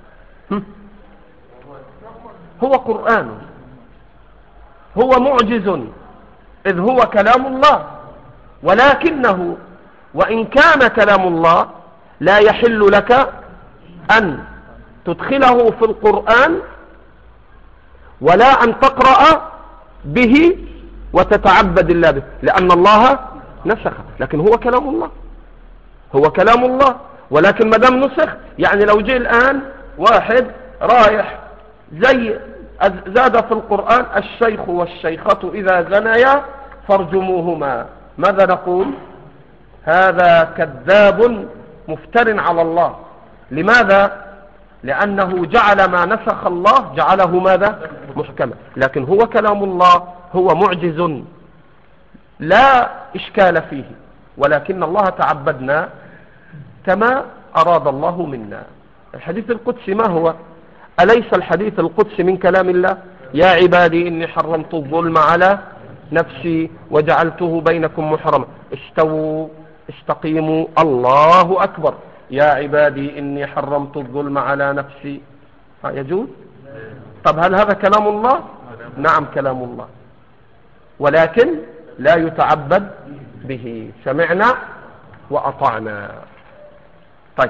هو قرآن، هو معجز إذ هو كلام الله، ولكنه وإن كان كلام الله لا يحل لك أن تدخله في القرآن ولا أن تقرأ به وتتعبد الله به، لأن الله نسخ. لكن هو كلام الله، هو كلام الله، ولكن ما دام نسخ، يعني لو جاء الآن واحد رايح زي زاد في القرآن: الشيخ والشيخة إذا زنيا فارجموهما، ماذا نقول؟ هذا كذاب مفتر على الله. لماذا؟ لأنه جعل ما نسخ الله جعله ماذا؟ محكما. لكن هو كلام الله، هو معجز لا إشكال فيه، ولكن الله تعبدنا كما أراد الله منا. الحديث القدسي ما هو؟ أليس الحديث القدسي من كلام الله؟ يا عبادي إني حرمت الظلم على نفسي وجعلته بينكم محرما استووا استقيموا الله أكبر. يا عبادي إني حرمت الظلم على نفسي، يجوز؟ طب هل هذا كلام الله؟ نعم كلام الله، ولكن لا يتعبد به. سمعنا وأطعنا. طيب،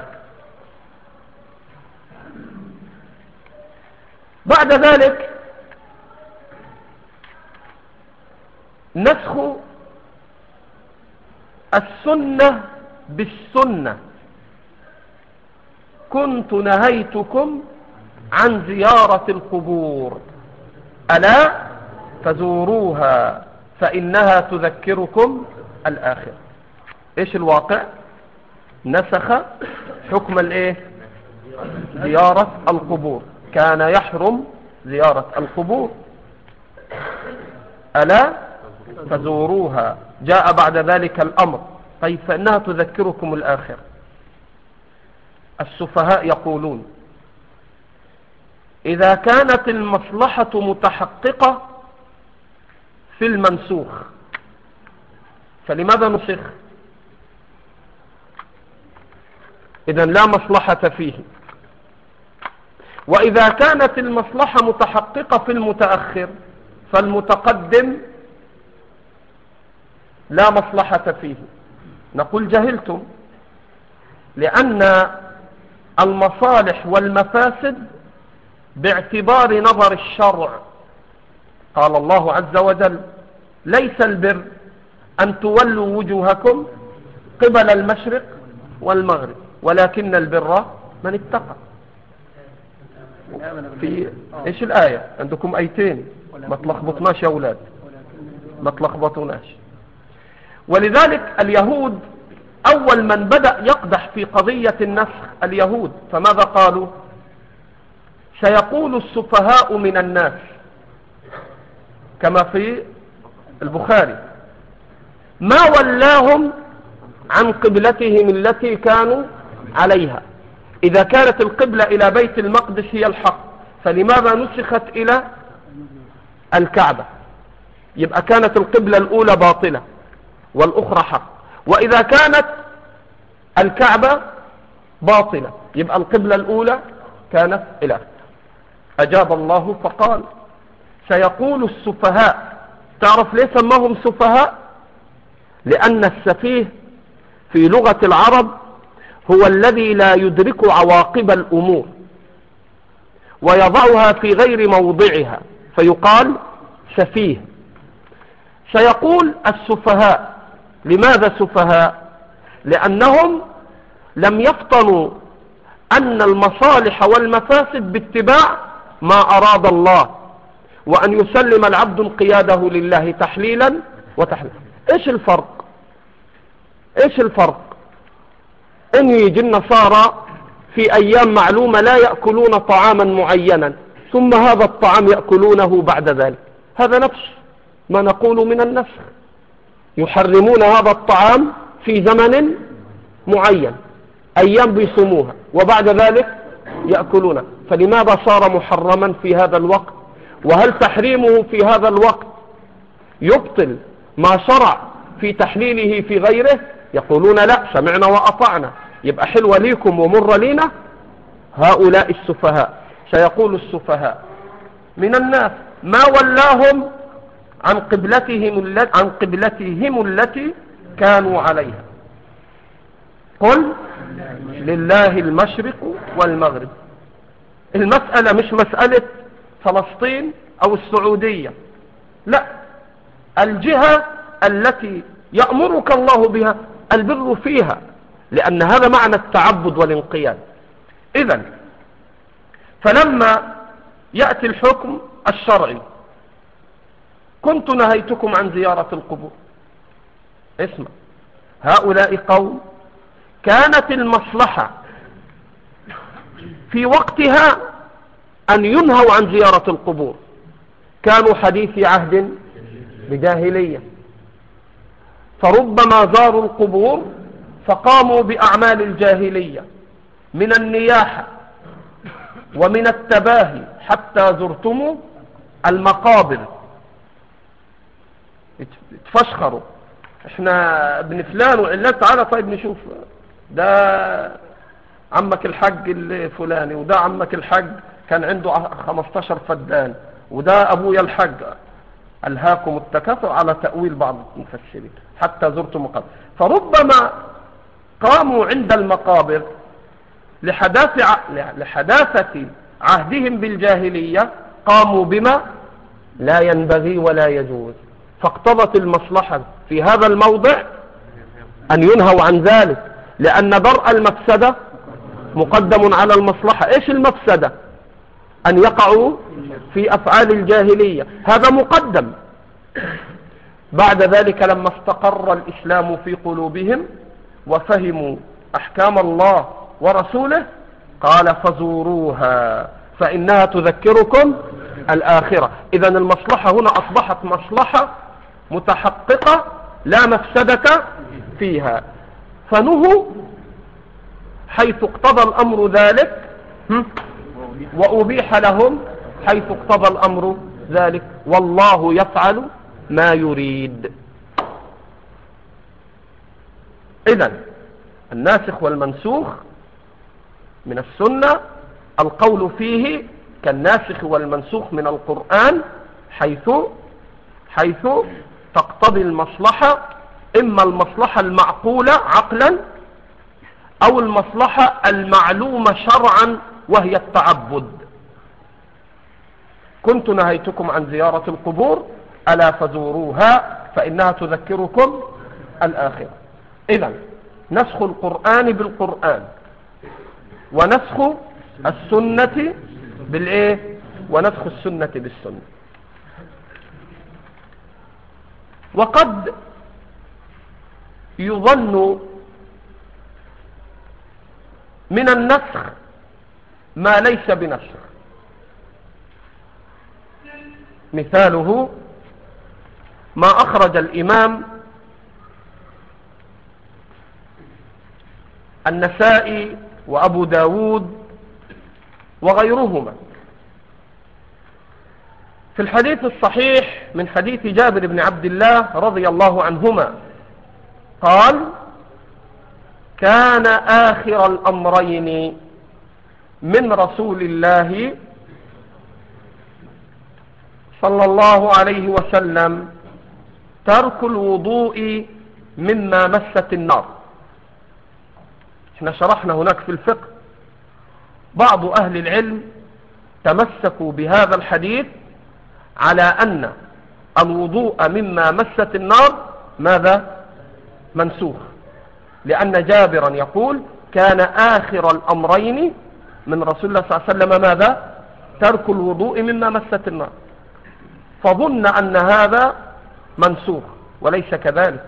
بعد ذلك نسخ السنة بالسنة. كنت نهيتكم عن زيارة القبور ألا فزوروها فإنها تذكركم الآخرة. إيش الواقع؟ نسخ حكم الإيه؟ زيارة القبور. كان يحرم زيارة القبور، ألا فزوروها، جاء بعد ذلك الأمر. طيب فإنها تذكركم الآخرة. السفهاء يقولون: إذا كانت المصلحة متحققة في المنسوخ فلماذا نسخ؟ إذا لا مصلحة فيه. وإذا كانت المصلحة متحققة في المتأخر فالمتقدم لا مصلحة فيه. نقول جهلتم، لأن المصالح والمفاسد باعتبار نظر الشرع. قال الله عز وجل: ليس البر أن تولوا وجوهكم قبل المشرق والمغرب ولكن البر من اتقى. في ايش الآية؟ عندكم آيتين، ما تلخبطناش يا أولاد، ما تلخبطوناش. ولذلك اليهود أول من بدأ يقدح في قضية النسخ اليهود، فماذا قالوا؟ سيقول السفهاء من الناس، كما في البخاري: ما ولاهم عن قبلتهم التي كانوا عليها. إذا كانت القبلة إلى بيت المقدس هي الحق، فلماذا نسخت إلى الكعبة؟ يبقى كانت القبلة الأولى باطلة والأخرى حق. وإذا كانت الكعبة باطلة يبقى القبلة الأولى كانت إلى. أجاب الله فقال: سيقول السفهاء. تعرف ليه سماهم سفهاء؟ لأن السفيه في لغة العرب هو الذي لا يدرك عواقب الأمور ويضعها في غير موضعها فيقال سفيه. سيقول السفهاء. لماذا سفهاء؟ لأنهم لم يفطنوا أن المصالح والمفاسد باتباع ما أراد الله، وأن يسلم العبد انقياده لله تحليلا وتحليلا. إيش الفرق؟ إيش الفرق؟ إن يجي النصارى في أيام معلومة لا يأكلون طعاما معينا ثم هذا الطعام يأكلونه بعد ذلك، هذا نفس ما نقول من النسخ. يحرمون هذا الطعام في زمن معين، أيام بيصوموها، وبعد ذلك يأكلونه. فلماذا صار محرما في هذا الوقت؟ وهل تحريمه في هذا الوقت يبطل ما شرع في تحليله في غيره؟ يقولون لا، سمعنا وأطعنا. يبقى حلوة ليكم ومر لينا. هؤلاء السفهاء. سيقول السفهاء من الناس: ما ولاهم عن قبلتهم عن قبلتهم التي كانوا عليها. قل لله المشرق والمغرب. المسألة مش مسألة فلسطين أو السعودية، لا، الجهة التي يأمرك الله بها البر فيها، لأن هذا معنى التعبد والانقياد. إذن فلما يأتي الحكم الشرعي: كنت نهيتكم عن زيارة القبور. اسمع، هؤلاء قوم كانت المصلحة في وقتها أن ينهوا عن زيارة القبور، كانوا حديث عهد بجاهلية، فربما زاروا القبور فقاموا بأعمال الجاهلية من النياحة ومن التباهي حتى زرتم المقابر. تفشخروا: احنا ابن فلان وعلان، تعالى طيب نشوف ده عمك الحج الفلاني، وده عمك الحج كان عنده خمستاشر فدان، وده ابويا الحج. ألهاكم التكاثر على تأويل بعض المفسرين حتى زرتم مقابر. فربما قاموا عند المقابر لحداثة لحداثة عهدهم بالجاهلية، قاموا بما لا ينبغي ولا يجوز، فاقتضت المصلحة في هذا الموضع أن ينهوا عن ذلك، لأن درء المفسدة مقدم على المصلحة. إيش المفسدة؟ أن يقعوا في أفعال الجاهلية، هذا مقدم. بعد ذلك لما استقر الإسلام في قلوبهم وفهموا أحكام الله ورسوله قال: فزوروها فإنها تذكركم الآخرة. إذن المصلحة هنا أصبحت مصلحة متحققة لا مفسدة فيها، فنهوا حيث اقتضى الأمر ذلك، وأبيح لهم حيث اقتضى الأمر ذلك، والله يفعل ما يريد. إذن الناسخ والمنسوخ من السنة القول فيه كالناسخ والمنسوخ من القرآن، حيث حيث تقتضي المصلحة، إما المصلحة المعقولة عقلا أو المصلحة المعلومة شرعا وهي التعبد. كنت نهيتكم عن زيارة القبور ألا فزوروها فإنها تذكركم الآخرة. إذن نسخ القرآن بالقرآن ونسخ السنة بالإيه؟ ونسخ السنة بالسنة. وقد يظن من النسخ ما ليس بنسخ. مثاله ما أخرج الإمام النسائي وأبو داود وغيرهما في الحديث الصحيح من حديث جابر بن عبد الله رضي الله عنهما قال: كان آخر الأمرين من رسول الله صلى الله عليه وسلم ترك الوضوء مما مست النار. احنا شرحنا هناك في الفقه بعض أهل العلم تمسكوا بهذا الحديث على أن الوضوء مما مست النار ماذا؟ منسوخ، لأن جابرا يقول: كان آخر الأمرين من رسول الله صلى الله عليه وسلم ماذا؟ ترك الوضوء مما مست النار، فظن أن هذا منسوخ، وليس كذلك،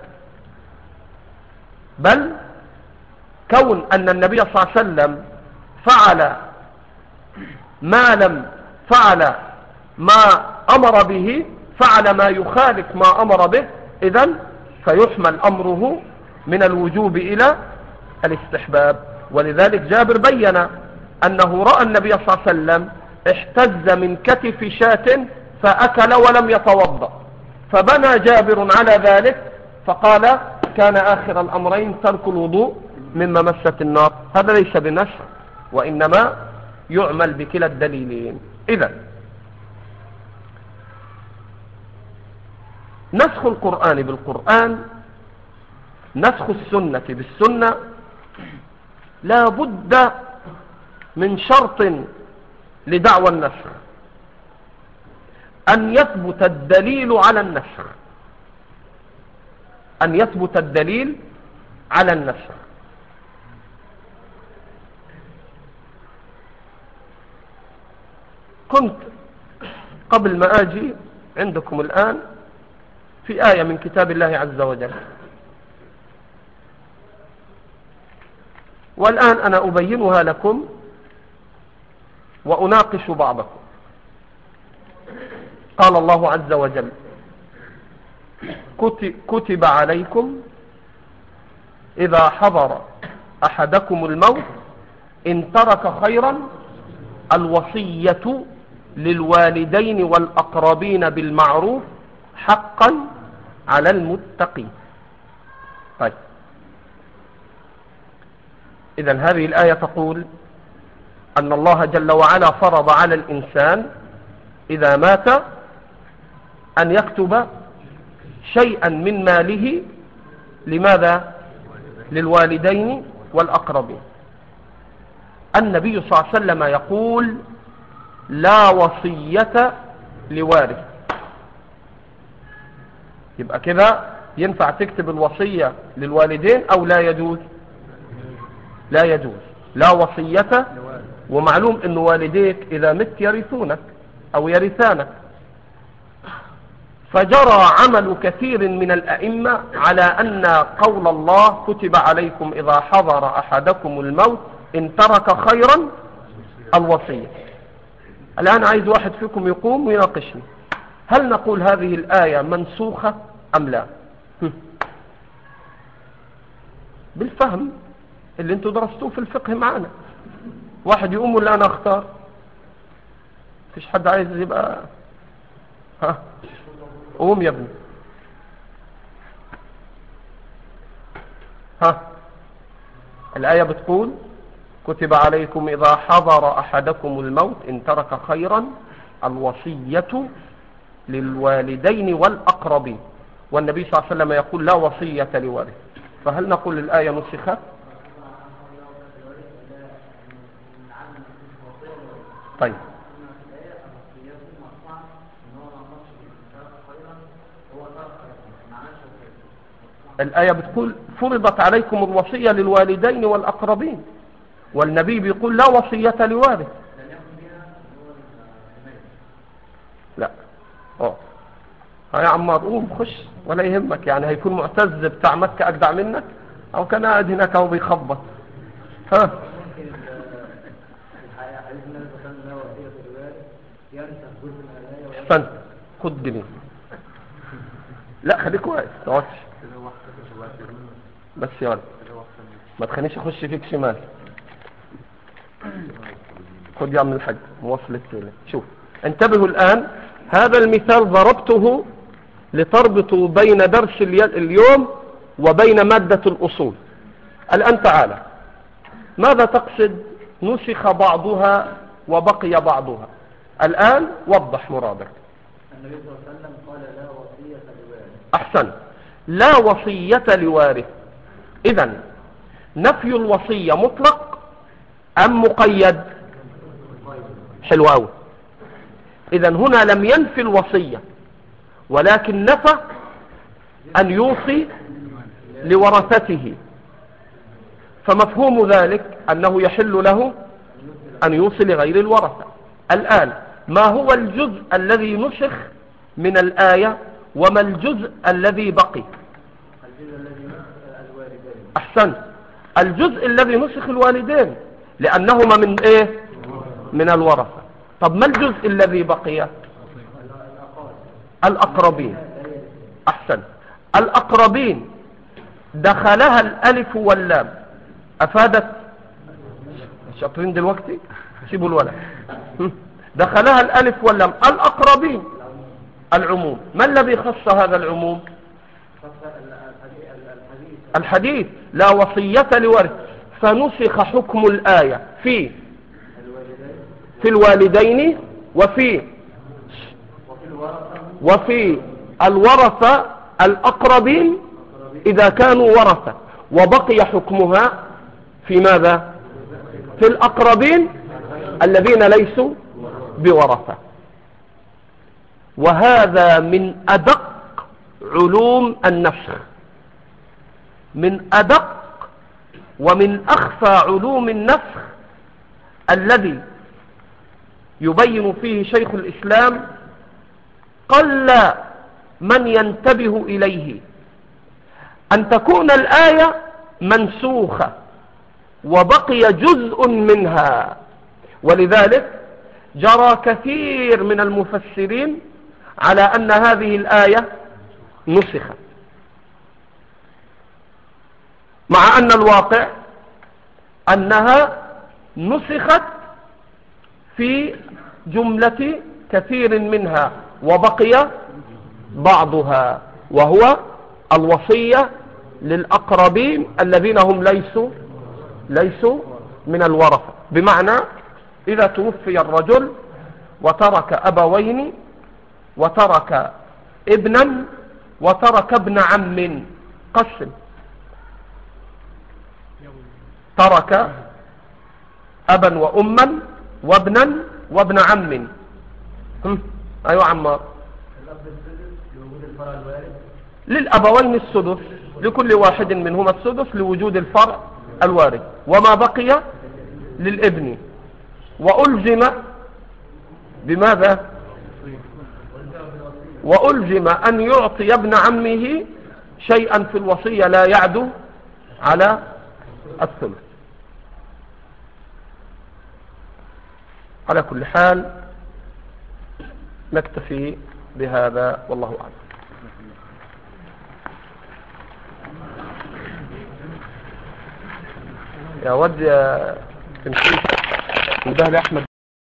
بل كون أن النبي صلى الله عليه وسلم فعل ما لم فعل ما أمر به، فعل ما يخالف ما أمر به، إذن فيحمل أمره من الوجوب إلى الاستحباب. ولذلك جابر بين أنه رأى النبي صلى الله عليه وسلم احتز من كتف شاة فأكل ولم يتوضأ، فبنى جابر على ذلك فقال: كان آخر الأمرين ترك الوضوء مما مست النار. هذا ليس بنسخ، وإنما يعمل بكلا الدليلين. إذن نسخ القرآن بالقرآن، نسخ السنة بالسنة، لا بد من شرط لدعوى النسخ: أن يثبت الدليل على النسخ، أن يثبت الدليل على النسخ. كنت قبل ما آجي عندكم الآن في آية من كتاب الله عز وجل، والآن أنا أبينها لكم وأناقش بعضكم. قال الله عز وجل: كتب عليكم إذا حضر أحدكم الموت إن ترك خيرا الوصية للوالدين والأقربين بالمعروف حقا على المتقين. طيب، إذن هذه الآية تقول أن الله جل وعلا فرض على الإنسان إذا مات أن يكتب شيئا من ماله لماذا؟ للوالدين والأقربين. النبي صلى الله عليه وسلم يقول: لا وصية لوارث. يبقى كده ينفع تكتب الوصية للوالدين أو لا يجوز؟ لا يجوز، لا وصية. ومعلوم أن والديك إذا مت يرثونك أو يرثانك، فجرى عمل كثير من الأئمة على أن قول الله كتب عليكم إذا حضر أحدكم الموت إن ترك خيرا الوصية. الآن عايز واحد فيكم يقوم ويناقشني، هل نقول هذه الآية منسوخة أم لا؟ بالفهم اللي انتوا درستوه في الفقه معنا. واحد يقوم ولا أنا أختار؟ فيش حد عايز يبقى؟ ها، قوم يا ابني. ها، الآية بتقول كتب عليكم إذا حضر أحدكم الموت إن ترك خيرا الوصية للوالدين والأقربين، والنبي صلى الله عليه وسلم يقول لا وصية لوارث. فهل نقول الآية نسخت؟ طيب الآية بتقول فرضت عليكم الوصية للوالدين والأقربين، والنبي بيقول لا وصية لوارث. لا اه ها يا عمار قوم خش ولا يهمك، يعني هيكون معتز بتاع مكة أجدع منك، أو كان قاعد هناك أو بيخبط. ها احسنت، خد جنيه. لا خليك واقف تقعدش بس يا ولد، ما تخلينيش اخش فيك شمال. خد يا عم الحاج مواصلة تيلة. شوف انتبهوا الآن، هذا المثال ضربته لتربطوا بين درس اليوم وبين مادة الأصول. الآن تعالى، ماذا تقصد نسخ بعضها وبقي بعضها؟ الآن وضح مرادك. النبي صلى الله عليه وسلم قال لا وصية لوارث. أحسن، لا وصية لوارث. إذن نفي الوصية مطلق أم مقيد؟ حلو أوي. إذن هنا لم ينفي الوصية، ولكن نفى أن يوصي لورثته، فمفهوم ذلك أنه يحل له أن يوصي لغير الورثة. الآن ما هو الجزء الذي نسخ من الآية وما الجزء الذي بقي؟ الجزء الذي نسخ الوالدين. أحسن، الجزء الذي نسخ الوالدين لأنهما من إيه؟ من الورثة. طب ما الجزء الذي بقي؟ الأقربين. أحسن، الأقربين دخلها الألف واللام، أفادت شاطرين دلوقتي؟ سيبوا الولد. دخلها الألف واللام، الأقربين العموم. ما الذي خص هذا العموم؟ الحديث لا وصية لورث، فنسخ حكم الآية في في الوالدين وفي وفي الورثة الأقربين إذا كانوا ورثة، وبقي حكمها في ماذا؟ في الأقربين الذين ليسوا بورثة. وهذا من أدق علوم النسخ، من أدق ومن أخفى علوم النسخ الذي يبين فيه شيخ الإسلام قل من ينتبه إليه، أن تكون الآية منسوخة وبقي جزء منها. ولذلك جرى كثير من المفسرين على أن هذه الآية نسخت، مع أن الواقع أنها نسخت في جملة كثير منها وبقي بعضها، وهو الوصية للأقربين الذين هم ليسوا ليسوا من الورثة. بمعنى إذا توفي الرجل وترك أبوين وترك ابنا وترك ابن عم، قسم، ترك أبا وأما وابنا وابن عم. أيوة عمار. للأبوين السدس، لكل واحد منهما السدس لوجود الفرع الوارث، وما بقي للابن. وألزم بماذا؟ وألزم أن يعطي ابن عمه شيئا في الوصية لا يعدو على الثلث. على كل حال نكتفي بهذا والله أعلم. يا ود يا تمشي انتهى لأحمد.